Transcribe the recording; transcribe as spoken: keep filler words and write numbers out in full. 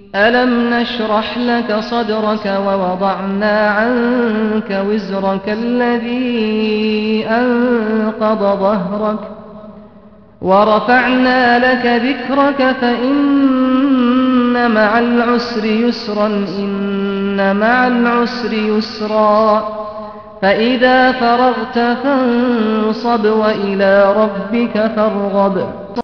ألم نشرح لك صدرك ووضعنا عنك وزرك الذي أنقض ظهرك ورفعنا لك ذكرك فإن مع العسر يسرا إن مع العسر يسرا فإذا فرغت فانصب وإلى ربك فارغب